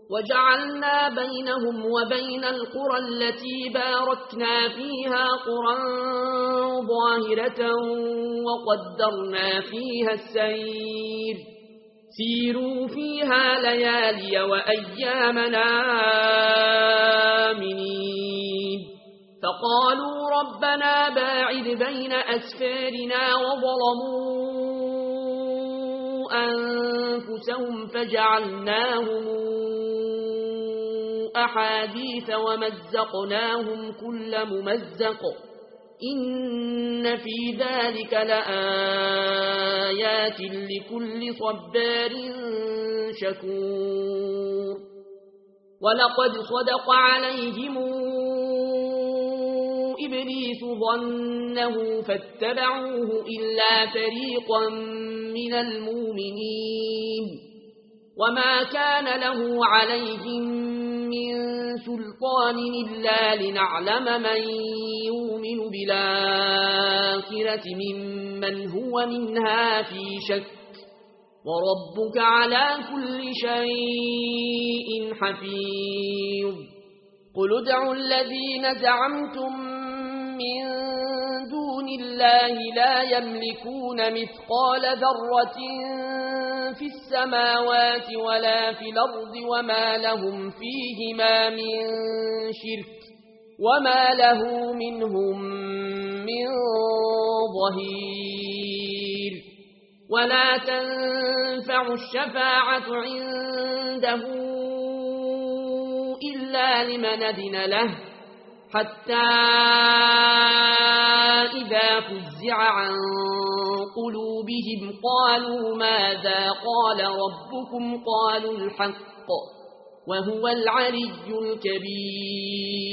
وجعلنا بينهم وبين القرى التي باركنا فيها قرى ظاهرة وقدرنا فيها السير سيروا فيها ليالي وأيامنا آمنين فقالوا ربنا باعد بين أسفارنا وظلموا أنفسهم فجعلناهم أحاديث ومزقناهم كل ممزق إن في ذلك لآيات لكل صبار شكور ولقد صدق عليهم إبليس ظنه فاتبعوه إلا فريقا من المؤمنين وما كان له عليهم من سلطان إلا لنعلم من يؤمن بالآخرة ممن هو منها في شك وربك على كل شيء حفيظ قل ادعوا الذين زعمتم من دون الله لا يملكون مثقال ذرة في السماوات ولا في الأرض وما لهم فيهما من شرك وما له منهم من ظهير ولا تنفع الشفاعة عنده إلا لمن أذن له حتى إذا فزع عن قلوبهم قالوا ماذا قال ربكم قالوا الحق وهو العلي الكبير